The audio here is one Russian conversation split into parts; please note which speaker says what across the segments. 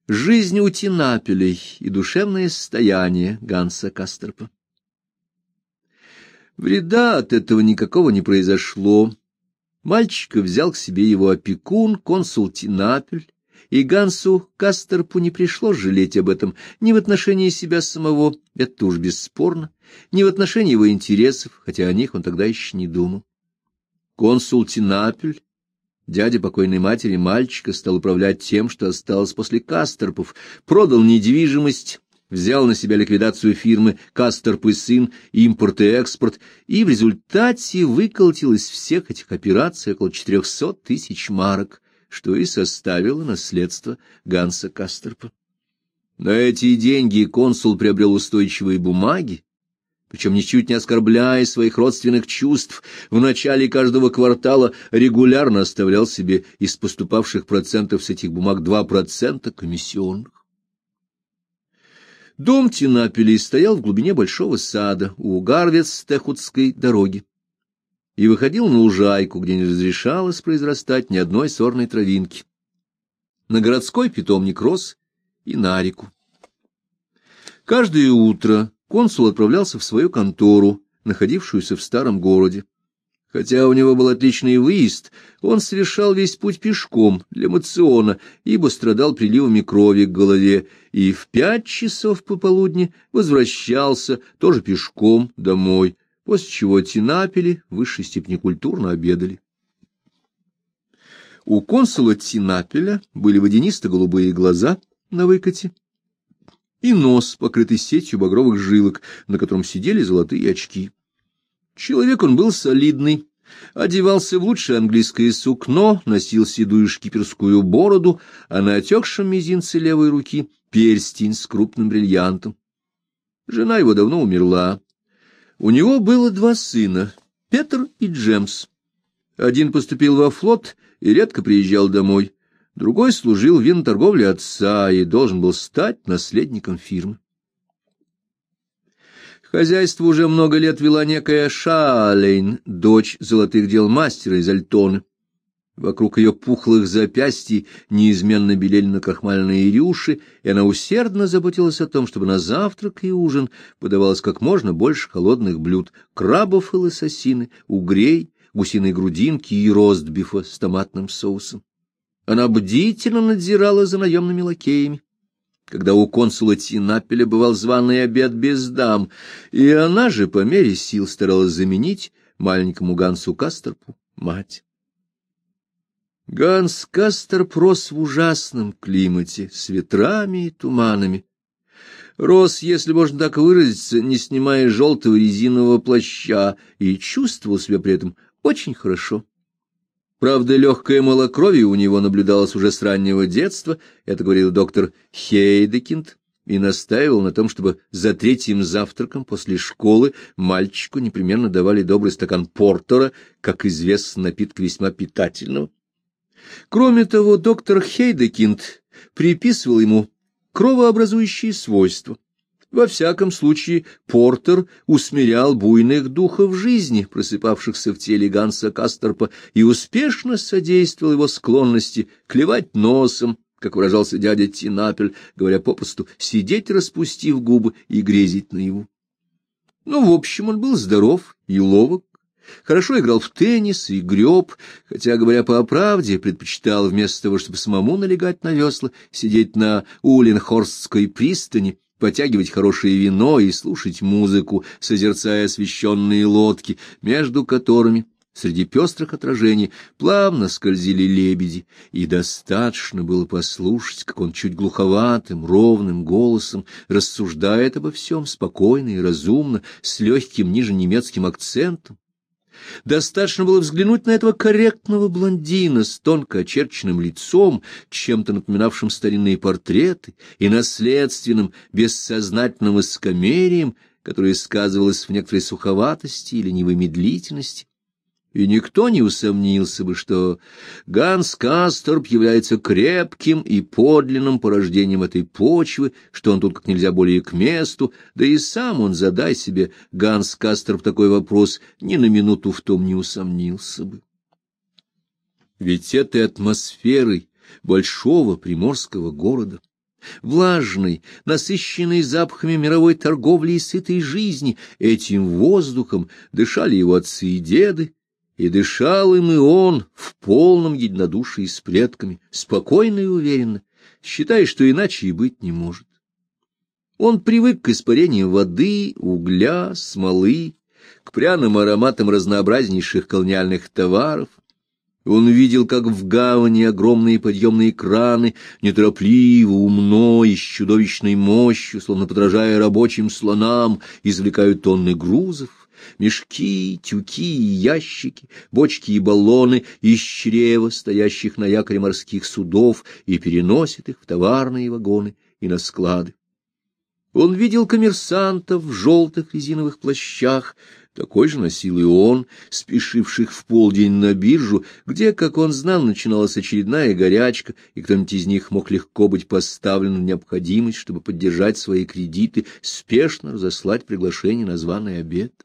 Speaker 1: Жизнь у Тинапелей и душевное состояние Ганса Касторпа. Вреда от этого никакого не произошло. Мальчика взял к себе его опекун, консул Тинапель, и Гансу Касторпу не пришлось жалеть об этом ни в отношении себя самого, это уж бесспорно, ни в отношении его интересов, хотя о них он тогда еще не думал. Консул Тинапель, дядя покойной матери мальчика, стал управлять тем, что осталось после Касторпов, продал недвижимость, взял на себя ликвидацию фирмы «Касторп и сын», импорт и экспорт, и в результате выколотил из всех этих операций около 400 тысяч марок, что и составило наследство Ганса Касторпа. На эти деньги консул приобрел устойчивые бумаги, причем ничуть не оскорбляя своих родственных чувств, в начале каждого квартала регулярно оставлял себе из поступавших процентов с этих бумаг 2% комиссионных. Дом Тинапелей стоял в глубине большого сада у Гарвец-Техутской дороги и выходил на лужайку, где не разрешалось произрастать ни одной сорной травинки, на городской питомник роз и на реку. Каждое утро консул отправлялся в свою контору, находившуюся в старом городе. Хотя у него был отличный выезд, он совершал весь путь пешком для мациона, ибо страдал приливами крови к голове, и в 5 часов пополудни возвращался тоже пешком домой, после чего Тинапели в высшей степени культурно обедали. У консула Тинапеля были водянисто-голубые глаза на выкате и нос, покрытый сетью багровых жилок, на котором сидели золотые очки. Человек он был солидный, одевался в лучшее английское сукно, носил седую шкиперскую бороду, а на отекшем мизинце левой руки перстень с крупным бриллиантом. Жена его давно умерла. У него было 2 сына, Петр и Джемс. Один поступил во флот и редко приезжал домой, другой служил в виноторговле отца и должен был стать наследником фирмы. Хозяйство уже много лет вела некая Шаалейн, дочь золотых дел мастера из Альтоны. Вокруг ее пухлых запястий неизменно белели накрахмаленные рюши, и она усердно заботилась о том, чтобы на завтрак и ужин подавалось как можно больше холодных блюд: крабов и лососины, угрей, гусиной грудинки и ростбифа с томатным соусом. Она бдительно надзирала за наемными лакеями, когда у консула Тинапеля бывал званый обед без дам, и она же по мере сил старалась заменить маленькому Гансу Касторпу мать. Ганс Касторп рос в ужасном климате, с ветрами и туманами. Рос, если можно так выразиться, не снимая желтого резинового плаща, и чувствовал себя при этом очень хорошо. Правда, легкое малокровие у него наблюдалось уже с раннего детства, это говорил доктор Хейдекинд, и настаивал на том, чтобы за 3-м завтраком после школы мальчику непременно давали добрый стакан портера, как известно, напитка весьма питательного. Кроме того, доктор Хейдекинд приписывал ему кровообразующие свойства. Во всяком случае, портер усмирял буйных духов жизни, просыпавшихся в теле Ганса Касторпа, и успешно содействовал его склонности клевать носом, как выражался дядя Тинапель, говоря попросту, сидеть, распустив губы, и грезить наяву. Ну, в общем, он был здоров и ловок, хорошо играл в теннис и греб, хотя, говоря по правде, предпочитал вместо того, чтобы самому налегать на весла, сидеть на Уленхорстской пристани, потягивать хорошее вино и слушать музыку, созерцая освещенные лодки, между которыми среди пестрых отражений плавно скользили лебеди, и достаточно было послушать, как он чуть глуховатым, ровным голосом рассуждает обо всем спокойно и разумно, с легким нижненемецким акцентом. Достаточно было взглянуть на этого корректного блондина с тонко очерченным лицом, чем-то напоминавшим старинные портреты, и наследственным, бессознательным высокомерием, которое сказывалось в некоторой суховатости и ленивой медлительности. И никто не усомнился бы, что Ганс Касторп является крепким и подлинным порождением этой почвы, что он тут как нельзя более к месту, да и сам он, задай себе, Ганс Касторп, такой вопрос, ни на минуту в том не усомнился бы. Ведь этой атмосферой большого приморского города, влажный, насыщенный запахами мировой торговли и сытой жизни, этим воздухом дышали его отцы и деды, и дышал им и он в полном единодушии с предками, спокойно и уверенно, считая, что иначе и быть не может. Он привык к испарениям воды, угля, смолы, к пряным ароматам разнообразнейших колониальных товаров. Он видел, как в гавани огромные подъемные краны неторопливо, умно и с чудовищной мощью, словно подражая рабочим слонам, извлекают тонны грузов, мешки, тюки и ящики, бочки и баллоны из чрева, стоящих на якоре морских судов, и переносят их в товарные вагоны и на склады. Он видел коммерсантов в желтых резиновых плащах, такой же носил и он, спешивших в полдень на биржу, где, как он знал, начиналась очередная горячка, и кто-нибудь из них мог легко быть поставлен в необходимость, чтобы поддержать свои кредиты, спешно разослать приглашение на званый обед.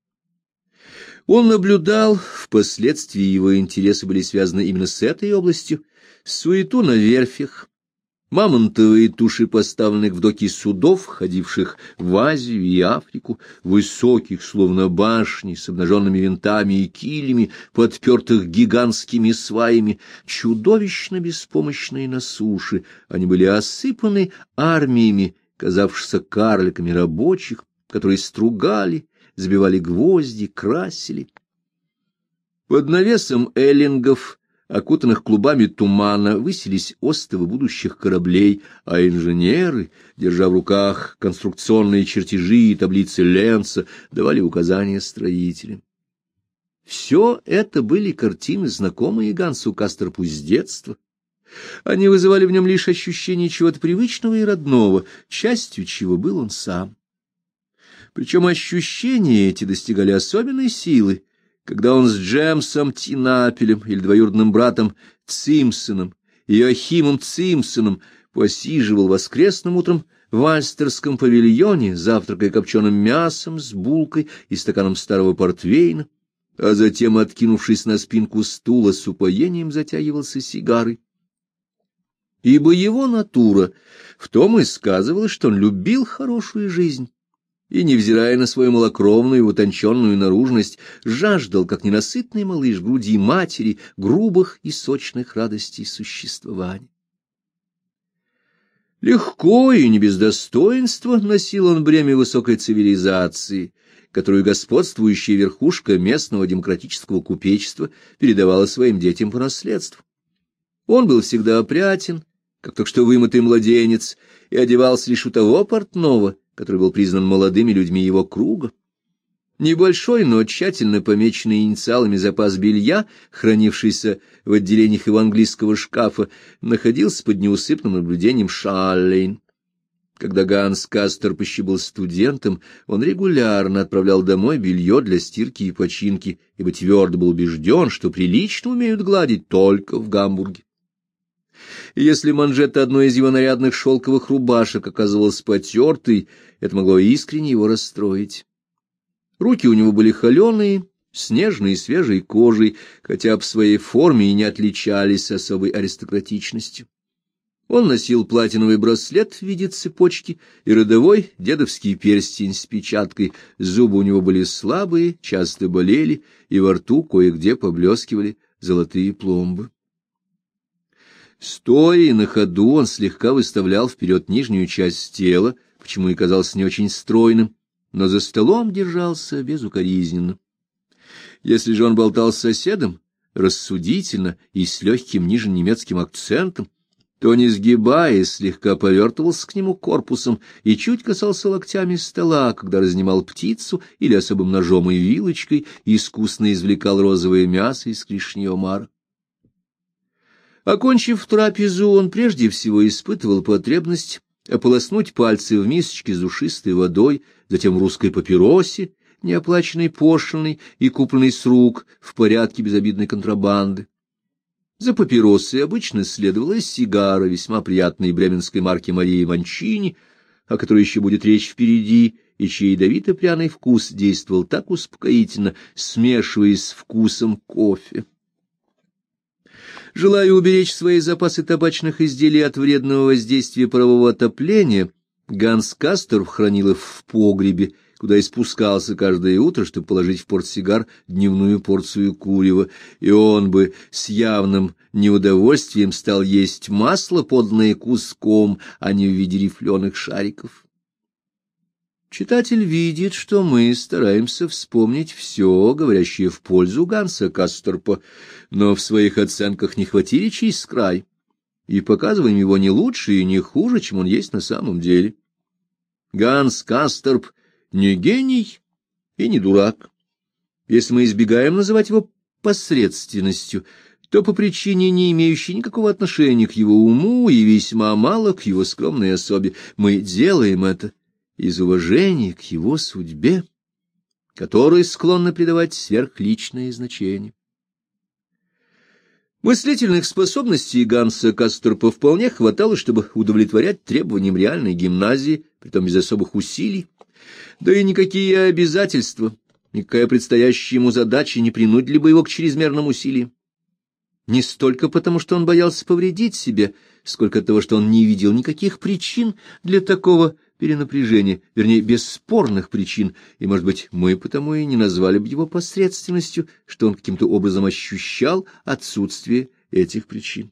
Speaker 1: Он наблюдал, впоследствии его интересы были связаны именно с этой областью, суету на верфях, мамонтовые туши поставленных в доки судов, ходивших в Азию и Африку, высоких, словно башни, с обнаженными винтами и килями, подпертых гигантскими сваями, чудовищно беспомощные на суше. Они были осыпаны армиями, казавшихся карликами рабочих, которые стругали, забивали гвозди, красили. Под навесом эллингов, окутанных клубами тумана, высились остовы будущих кораблей, а инженеры, держа в руках конструкционные чертежи и таблицы Ленца, давали указания строителям. Все это были картины, знакомые Гансу Касторпу с детства. Они вызывали в нем лишь ощущение чего-то привычного и родного, частью чего был он сам. Причем ощущения эти достигали особенной силы, когда он с Джемсом Тинапелем или двоюродным братом Цимпсоном, Иоахимом Цимпсоном, посиживал воскресным утром в Альстерском павильоне, завтракая копченым мясом с булкой и стаканом старого портвейна, а затем, откинувшись на спинку стула, с упоением затягивался сигарой. Ибо его натура в том и сказывалась, что он любил хорошую жизнь, и, невзирая на свою малокровную и утонченную наружность, жаждал, как ненасытный малыш, груди матери, грубых и сочных радостей существования. Легко и не без достоинства носил он бремя высокой цивилизации, которую господствующая верхушка местного демократического купечества передавала своим детям по наследству. Он был всегда опрятен, как только что вымытый младенец, и одевался лишь у того портного, который был признан молодыми людьми его круга. Небольшой, но тщательно помеченный инициалами запас белья, хранившийся в отделениях его английского шкафа, находился под неусыпным наблюдением Шаллейн. Когда Ганс Касторп еще был студентом, он регулярно отправлял домой белье для стирки и починки, ибо твердо был убежден, что прилично умеют гладить только в Гамбурге. И если манжета одной из его нарядных шелковых рубашек оказывалась потертой, это могло искренне его расстроить. Руки у него были холеные, с нежной и свежей кожей, хотя по своей форме и не отличались особой аристократичностью. Он носил платиновый браслет в виде цепочки и родовой дедовский перстень с печаткой, зубы у него были слабые, часто болели, и во рту кое-где поблескивали золотые пломбы. Стоя и на ходу он слегка выставлял вперед нижнюю часть тела, почему и казался не очень стройным, но за столом держался безукоризненно. Если же он болтал с соседом, рассудительно и с легким нижненемецким акцентом, то, не сгибаясь, слегка повертывался к нему корпусом и чуть касался локтями стола, когда разнимал птицу или особым ножом и вилочкой искусно извлекал розовое мясо из клешни омара. Окончив трапезу, он прежде всего испытывал потребность ополоснуть пальцы в мисочке с душистой водой, затем в русской папиросе, неоплаченной пошлиной и купленной с рук в порядке безобидной контрабанды. За папиросой обычно следовала сигара весьма приятной бременской марки Марии Манчини, о которой еще будет речь впереди, и чей ядовито-пряный вкус действовал так успокоительно, смешиваясь с вкусом кофе. Желая уберечь свои запасы табачных изделий от вредного воздействия парового отопления, Ганс Касторп хранил их в погребе, куда и спускался каждое утро, чтобы положить в портсигар дневную порцию курева, и он бы с явным неудовольствием стал есть масло, поданное куском, а не в виде рифленых шариков. Читатель видит, что мы стараемся вспомнить все, говорящее в пользу Ганса Касторпа, но в своих оценках не хватили через край, и показываем его не лучше и не хуже, чем он есть на самом деле. Ганс Касторп не гений и не дурак. Если мы избегаем называть его посредственностью, то по причине, не имеющей никакого отношения к его уму и весьма мало к его скромной особе, мы делаем это из уважения к его судьбе, которой склонны придавать сверхличное значение. Мыслительных способностей Ганса Касторпа вполне хватало, чтобы удовлетворять требованиям реальной гимназии, притом без особых усилий, да и никакие обязательства, никакая предстоящая ему задача не принудили бы его к чрезмерным усилиям. Не столько потому, что он боялся повредить себе, сколько от того, что он не видел никаких причин для такого перенапряжения, вернее, бесспорных причин, и, может быть, мы потому и не назвали бы его посредственностью, что он каким-то образом ощущал отсутствие этих причин.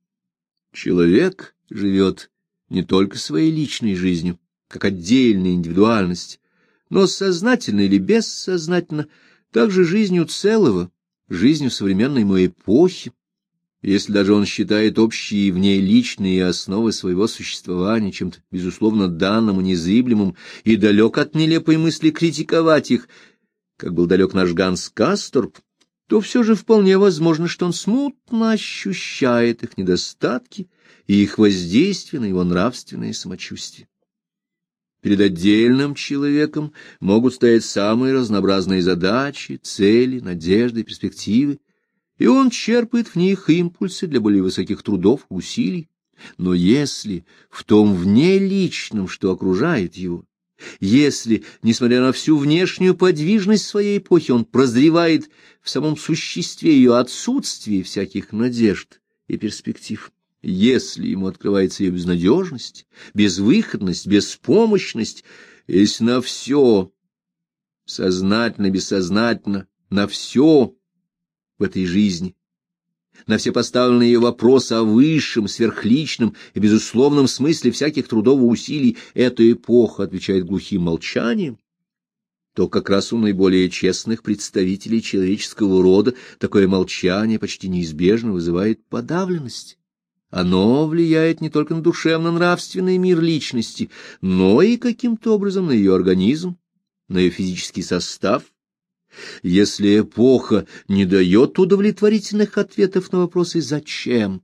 Speaker 1: Человек живет не только своей личной жизнью, как отдельная индивидуальность, но сознательно или бессознательно также жизнью целого, жизнью современной ему эпохи. Если даже он считает общие в ней личные основы своего существования чем-то, безусловно, данным и незыблемым, и далек от нелепой мысли критиковать их, как был далек наш Ганс Касторп, то все же вполне возможно, что он смутно ощущает их недостатки и их воздействие на его нравственное самочувствие. Перед отдельным человеком могут стоять самые разнообразные задачи, цели, надежды, перспективы, и он черпает в них импульсы для более высоких трудов, усилий. Но если в том внеличном, что окружает его, если, несмотря на всю внешнюю подвижность своей эпохи, он прозревает в самом существе ее отсутствие всяких надежд и перспектив, если ему открывается ее безнадежность, безвыходность, беспомощность, если на все, сознательно, бессознательно, на все в этой жизни, на все поставленные ее вопросы о высшем, сверхличном и безусловном смысле всяких трудов и усилий эта эпоха отвечает глухим молчанием, то как раз у наиболее честных представителей человеческого рода такое молчание почти неизбежно вызывает подавленность. Оно влияет не только на душевно-нравственный мир личности, но и каким-то образом на ее организм, на ее физический состав. Если эпоха не дает удовлетворительных ответов на вопросы «зачем?»,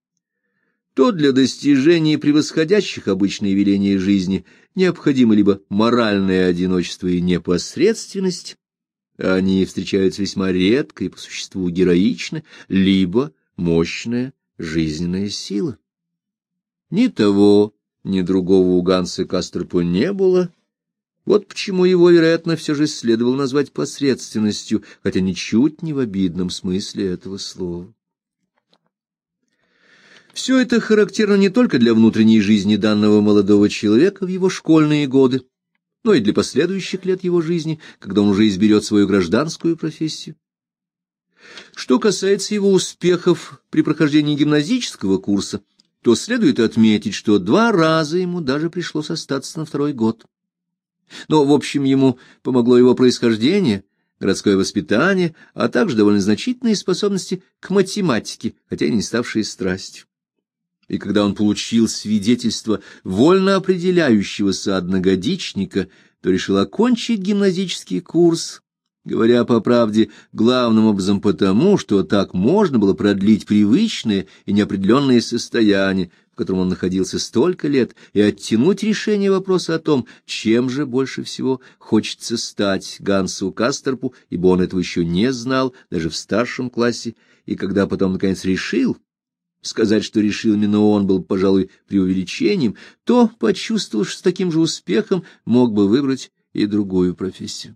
Speaker 1: то для достижения превосходящих обычные веления жизни необходимо либо моральное одиночество и непосредственность, они встречаются весьма редко и по существу героично, либо мощная жизненная сила. Ни того, ни другого у Ганса Касторпа не было. Вот почему его, вероятно, все же следовало назвать посредственностью, хотя ничуть не в обидном смысле этого слова. Все это характерно не только для внутренней жизни данного молодого человека в его школьные годы, но и для последующих лет его жизни, когда он уже изберет свою гражданскую профессию. Что касается его успехов при прохождении гимназического курса, то следует отметить, что 2 раза ему даже пришлось остаться на 2-й год. Но, в общем, ему помогло его происхождение, городское воспитание, а также довольно значительные способности к математике, хотя и не ставшие страстью. И когда он получил свидетельство вольно определяющегося одногодичника, то решил окончить гимназический курс, говоря по правде, главным образом потому, что так можно было продлить привычное и неопределенное состояние, в котором он находился столько лет, и оттянуть решение вопроса о том, чем же больше всего хочется стать Гансу Касторпу, ибо он этого еще не знал, даже в старшем классе, и когда потом, наконец, решил, сказать, что решил именно он, был, пожалуй, преувеличением, то почувствовал, что с таким же успехом мог бы выбрать и другую профессию.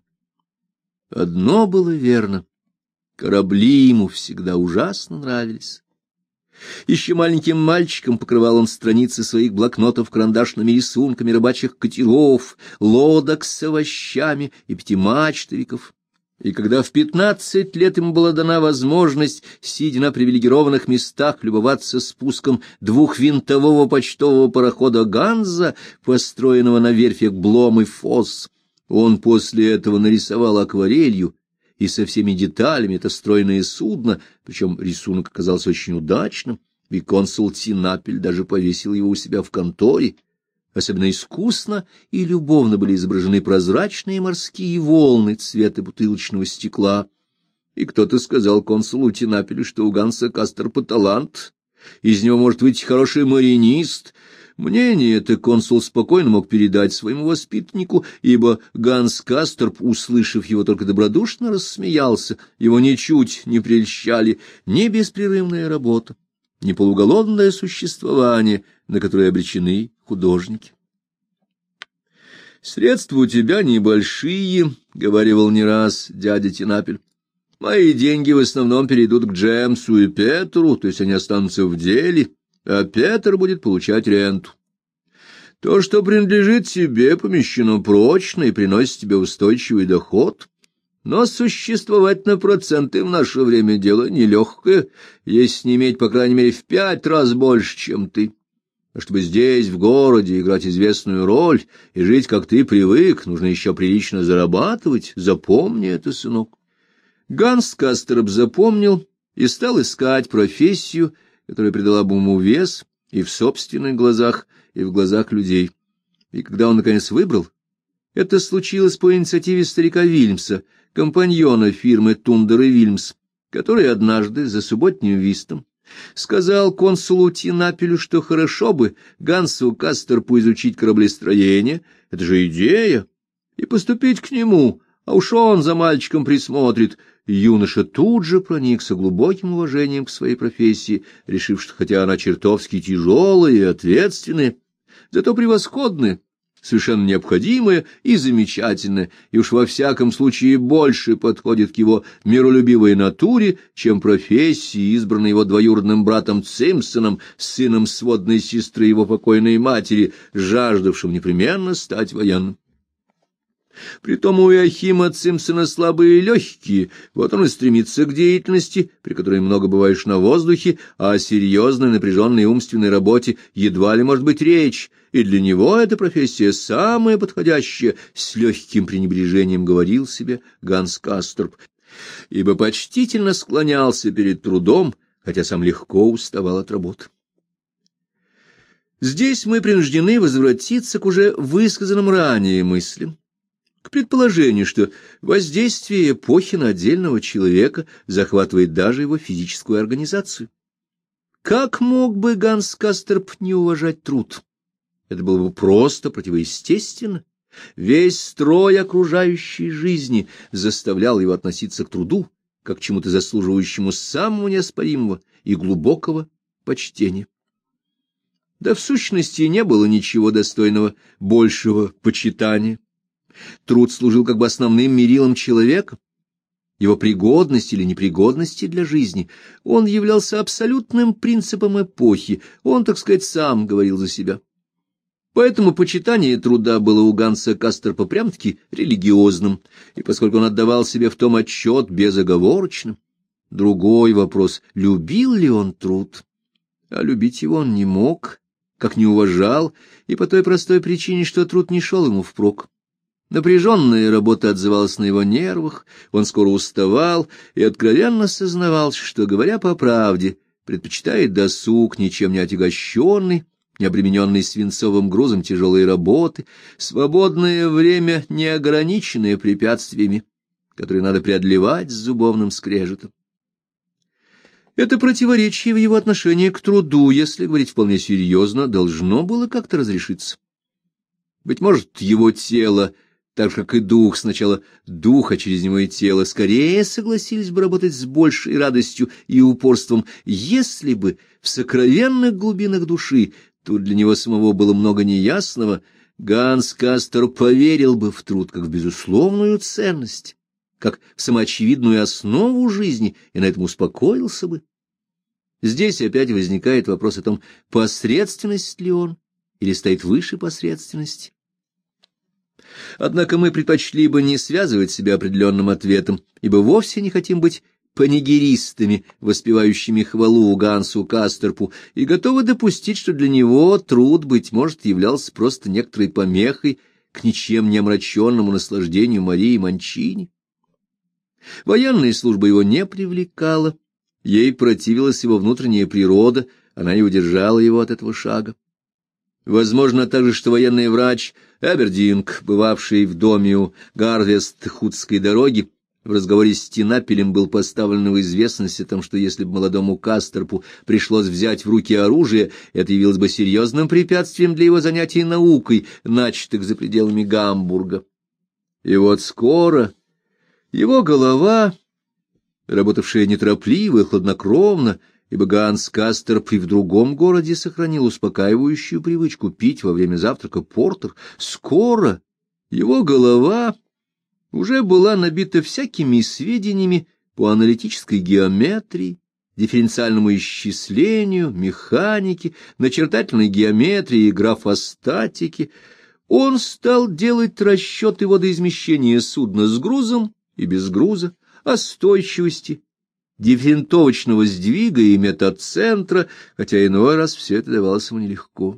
Speaker 1: Одно было верно — корабли ему всегда ужасно нравились. Еще маленьким мальчиком покрывал он страницы своих блокнотов карандашными рисунками рыбачьих катеров, лодок с овощами и пятимачтовиков. И когда в 15 лет ему была дана возможность, сидя на привилегированных местах, любоваться спуском двухвинтового почтового парохода «Ганза», построенного на верфях Блом и Фосс, он после этого нарисовал акварелью и со всеми деталями это стройное судно, причем рисунок оказался очень удачным, и консул Тинапель даже повесил его у себя в конторе. Особенно искусно и любовно были изображены прозрачные морские волны цвета бутылочного стекла. И кто-то сказал консулу Тинапелю, что у Ганса Касторпа талант, из него может выйти хороший маринист. Мнение это консул спокойно мог передать своему воспитаннику, ибо Ганс Касторп, услышав его, только добродушно рассмеялся, его ничуть не прельщали ни беспрерывная работа, ни полуголодное существование, на которое обречены художники. «Средства у тебя небольшие», — говаривал не раз дядя Тинапель. «Мои деньги в основном перейдут к Джемсу и Петру, то есть они останутся в деле, а Петр будет получать ренту. То, что принадлежит тебе, помещено прочно и приносит тебе устойчивый доход. Но существовать на проценты в наше время дело нелегкое, если не иметь, по крайней мере, в 5 раз больше, чем ты. А чтобы здесь, в городе, играть известную роль и жить, как ты привык, нужно еще прилично зарабатывать. Запомни это, сынок». Ганс Касторп запомнил и стал искать профессию, которая придала бы ему вес и в собственных глазах, и в глазах людей. И когда он, наконец, выбрал, это случилось по инициативе старика Вильмса, компаньона фирмы Тундер и Вильмс, который однажды за субботним вистом сказал консулу Тинапелю, что хорошо бы Гансу Касторпу изучить кораблестроение, это же идея, и поступить к нему, а уж он за мальчиком присмотрит. Юноша тут же проникся глубоким уважением к своей профессии, решив, что хотя она чертовски тяжелая и ответственная, зато превосходная, совершенно необходимая и замечательная, и уж во всяком случае больше подходит к его миролюбивой натуре, чем профессии, избранной его двоюродным братом Цимпсоном, сыном сводной сестры его покойной матери, жаждавшим непременно стать военным. Притом у Иоахима Цимпсона слабые легкие, вот он и стремится к деятельности, при которой много бываешь на воздухе, а о серьезной напряженной умственной работе едва ли может быть речь, и для него эта профессия самая подходящая, с легким пренебрежением говорил себе Ганс Касторп, ибо почтительно склонялся перед трудом, хотя сам легко уставал от работы. Здесь мы принуждены возвратиться к уже высказанным ранее мыслям, к предположению, что воздействие эпохи на отдельного человека захватывает даже его физическую организацию. Как мог бы Ганс Касторп не уважать труд? Это было бы просто противоестественно. Весь строй окружающей жизни заставлял его относиться к труду как к чему-то заслуживающему самого неоспоримого и глубокого почтения. Да в сущности не было ничего достойного большего почитания. Труд служил как бы основным мерилом человека, его пригодности или непригодности для жизни. Он являлся абсолютным принципом эпохи, он, так сказать, сам говорил за себя. Поэтому почитание труда было у Ганса Касторпа прям-таки религиозным, и поскольку он отдавал себе в том отчет безоговорочным, другой вопрос — любил ли он труд? А любить его он не мог, как не уважал, и по той простой причине, что труд не шел ему впрок. Напряженная работа отзывалась на его нервах, он скоро уставал и откровенно сознавался, что, говоря по правде, предпочитает досуг, ничем не отягощенный, не обремененный свинцовым грузом тяжелой работы, свободное время, не ограниченное препятствиями, которые надо преодолевать с зубовным скрежетом. Это противоречие в его отношении к труду, если говорить вполне серьезно, должно было как-то разрешиться. Быть может, его тело, так же, как и дух, сначала дух, а через него и тело, скорее согласились бы работать с большей радостью и упорством, если бы в сокровенных глубинах души, тут для него самого было много неясного, Ганс Касторп поверил бы в труд как в безусловную ценность, как в самоочевидную основу жизни, и на этом успокоился бы. Здесь опять возникает вопрос о том, посредственность ли он или стоит выше посредственности. Однако мы предпочли бы не связывать себя определенным ответом, ибо вовсе не хотим быть панигеристами, воспевающими хвалу Гансу Касторпу, и готовы допустить, что для него труд, быть может, являлся просто некоторой помехой к ничем не омраченному наслаждению Марии Манчини. Военная служба его не привлекала, ей противилась его внутренняя природа, она не удержала его от этого шага. Возможно также, что военный врач Эбердинг, бывавший в доме у Гарвест-Худской дороги, в разговоре с Тинапелем был поставлен в известность о том, что если бы молодому Касторпу пришлось взять в руки оружие, это явилось бы серьезным препятствием для его занятий наукой, начатых за пределами Гамбурга. И вот скоро его голова, работавшая неторопливо и хладнокровно, ибо Ганс Касторп и в другом городе сохранил успокаивающую привычку пить во время завтрака портер, скоро его голова уже была набита всякими сведениями по аналитической геометрии, дифференциальному исчислению, механике, начертательной геометрии и графостатике. Он стал делать расчеты водоизмещения судна с грузом и без груза, остойчивости, дифферентовочного сдвига и метацентра, хотя иной раз все это давалось ему нелегко.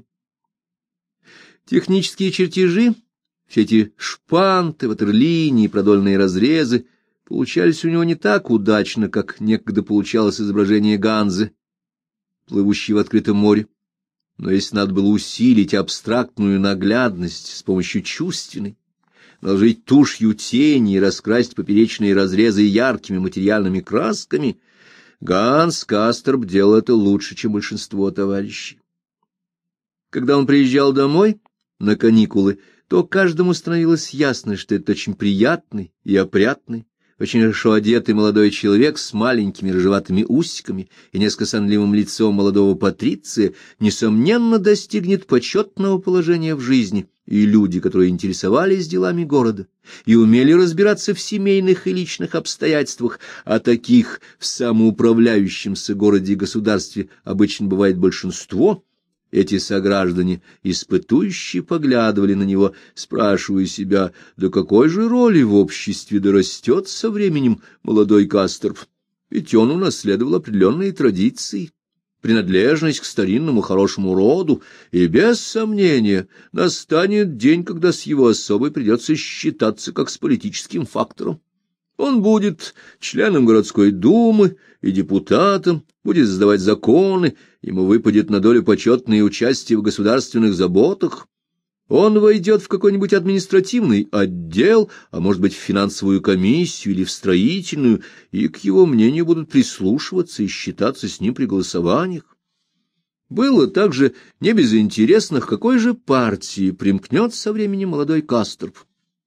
Speaker 1: Технические чертежи, все эти шпанты, ватерлинии, продольные разрезы получались у него не так удачно, как некогда получалось изображение Ганзы, плывущей в открытом море. Но если надо было усилить абстрактную наглядность с помощью чувственной, наложить тушью тени и раскрасить поперечные разрезы яркими материальными красками, Ганс Касторп делал это лучше, чем большинство товарищей. Когда он приезжал домой на каникулы, то каждому становилось ясно, что это очень приятный и опрятный, очень хорошо одетый молодой человек с маленькими рыжеватыми усиками и несколько сонливым лицом молодого патриция, несомненно, достигнет почетного положения в жизни, и люди, которые интересовались делами города и умели разбираться в семейных и личных обстоятельствах, а таких в самоуправляющемся городе и государстве обычно бывает большинство, эти сограждане, испытующие, поглядывали на него, спрашивая себя, до какой же роли в обществе дорастет со временем молодой Касторп, ведь он унаследовал определенные традиции, принадлежность к старинному хорошему роду, и без сомнения настанет день, когда с его особой придется считаться как с политическим фактором. Он будет членом городской думы и депутатом, будет создавать законы, ему выпадет на долю почетное участие в государственных заботах. Он войдет в какой-нибудь административный отдел, а может быть в финансовую комиссию или в строительную, и к его мнению будут прислушиваться и считаться с ним при голосованиях. Было также не безинтересно, к какой же партии примкнет со временем молодой Касторп.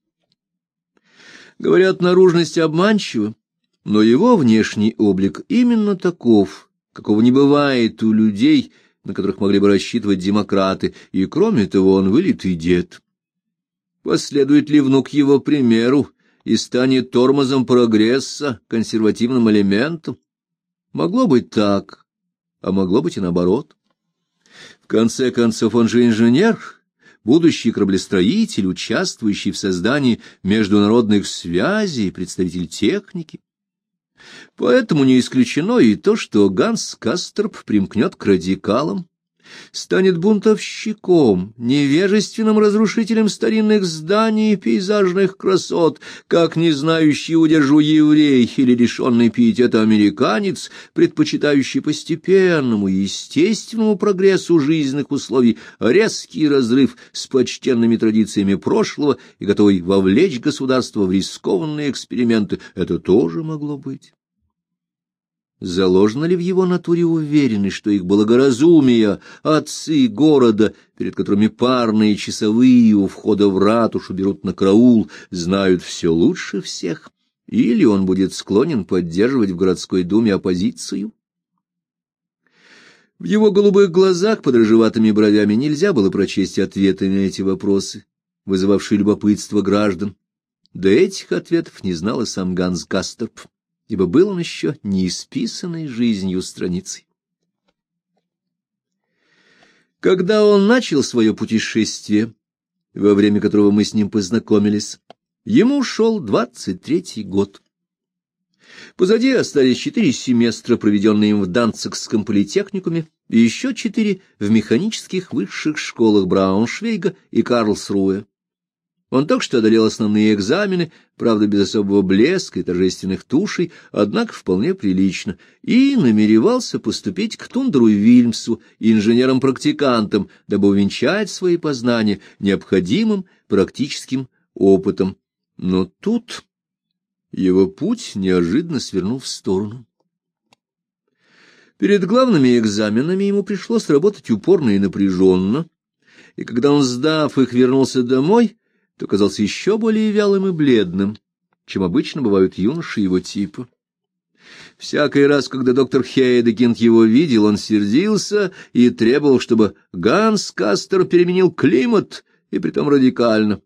Speaker 1: Говорят, наружность обманчива, но его внешний облик именно таков, какого не бывает у людей, на которых могли бы рассчитывать демократы, и, кроме того, он вылитый дед. Последует ли внук его примеру и станет тормозом прогресса, консервативным элементом? Могло быть так, а могло быть и наоборот. В конце концов, он же инженер, будущий кораблестроитель, участвующий в создании международных связей, представитель техники. Поэтому не исключено и то, что Ганс Касторп примкнет к радикалам, станет бунтовщиком, невежественным разрушителем старинных зданий и пейзажных красот, как не знающий удержу еврей или лишенный пиетета американец, предпочитающий постепенному и естественному прогрессу жизненных условий резкий разрыв с почтенными традициями прошлого и готовый вовлечь государство в рискованные эксперименты. Это тоже могло быть. Заложена ли в его натуре уверенность, что их благоразумие, отцы города, перед которыми парные часовые у входа в ратушу берут на караул, знают все лучше всех, или он будет склонен поддерживать в городской думе оппозицию? В его голубых глазах под рыжеватыми бровями нельзя было прочесть ответы на эти вопросы, вызывавшие любопытство граждан. До этих ответов не знал и сам Ганс Касторп, ибо был он еще не исписанной жизнью страницей. Когда он начал свое путешествие, во время которого мы с ним познакомились, ему шел 23-й год. Позади остались 4 семестра, проведенные им в Данцигском политехникуме, и еще 4 в механических высших школах Брауншвейга и Карлсруэ. Он только что одолел основные экзамены, правда, без особого блеска и торжественных тушей, однако вполне прилично, и намеревался поступить к Тундеру Вильмсу инженером-практикантом, дабы увенчать свои познания необходимым практическим опытом. Но тут его путь неожиданно свернул в сторону. Перед главными экзаменами ему пришлось работать упорно и напряженно, и когда он, сдав их, вернулся домой, то казался еще более вялым и бледным, чем обычно бывают юноши его типа. Всякий раз, когда доктор Хейдекинд его видел, он сердился и требовал, чтобы Ганс Кастер переменил климат, и притом радикально.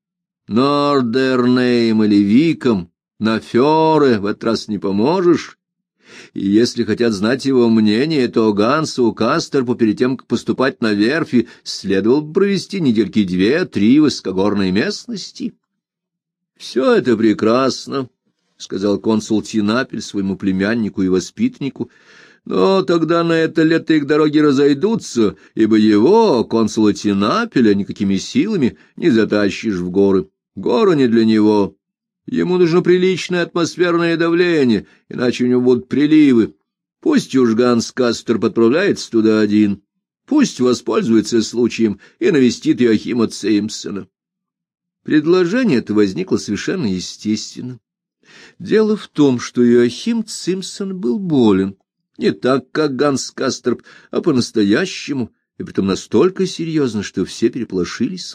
Speaker 1: Нордернейм или Виком на Фёре в этот раз не поможешь, и если хотят знать его мнение, то Гансу Кастерпу перед тем, как поступать на верфи, следовало бы провести недельки 2-3 в высокогорной местности. — Все это прекрасно, — сказал консул Тинапель своему племяннику и воспитаннику, — но тогда на это лето их дороги разойдутся, ибо его, консула Тинапеля, никакими силами не затащишь в горы. Горы не для него. Ему нужно приличное атмосферное давление, иначе у него будут приливы. Пусть уж Ганс Кастер подправляется туда один, пусть воспользуется случаем и навестит Йоахима Цимпсона. Предложение это возникло совершенно естественно. Дело в том, что Йоахим Цимпсон был болен, не так, как Ганс Кастерп, а по-настоящему, и притом настолько серьезно, что все переполошились.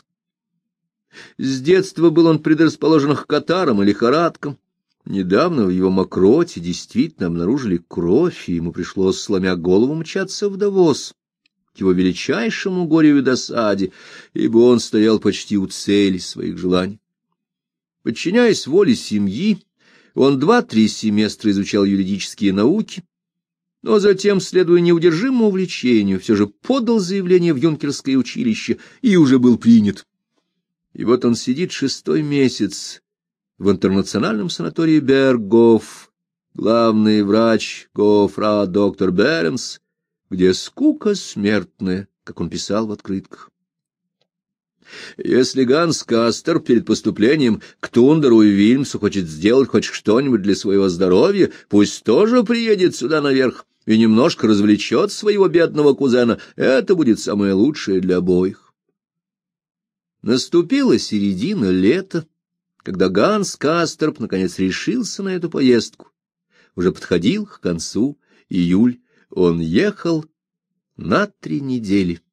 Speaker 1: С детства был он предрасположен к катарам и лихорадкам. Недавно в его мокроте действительно обнаружили кровь, и ему пришлось, сломя голову, мчаться в Давос, к его величайшему горю и досаде, ибо он стоял почти у цели своих желаний. Подчиняясь воле семьи, он 2-3 семестра изучал юридические науки, но затем, следуя неудержимому увлечению, все же подал заявление в юнкерское училище и уже был принят. И вот он сидит 6-й месяц в интернациональном санатории Бергоф, главный врач Гофра доктор Беренс, где скука смертная, как он писал в открытках. Если Ганс Кастер перед поступлением к Тундеру и Вильмсу хочет сделать хоть что-нибудь для своего здоровья, пусть тоже приедет сюда наверх и немножко развлечет своего бедного кузена, это будет самое лучшее для обоих. Наступила середина лета, когда Ганс Кастерп наконец решился на эту поездку. Уже подходил к концу июль, он ехал на 3 недели.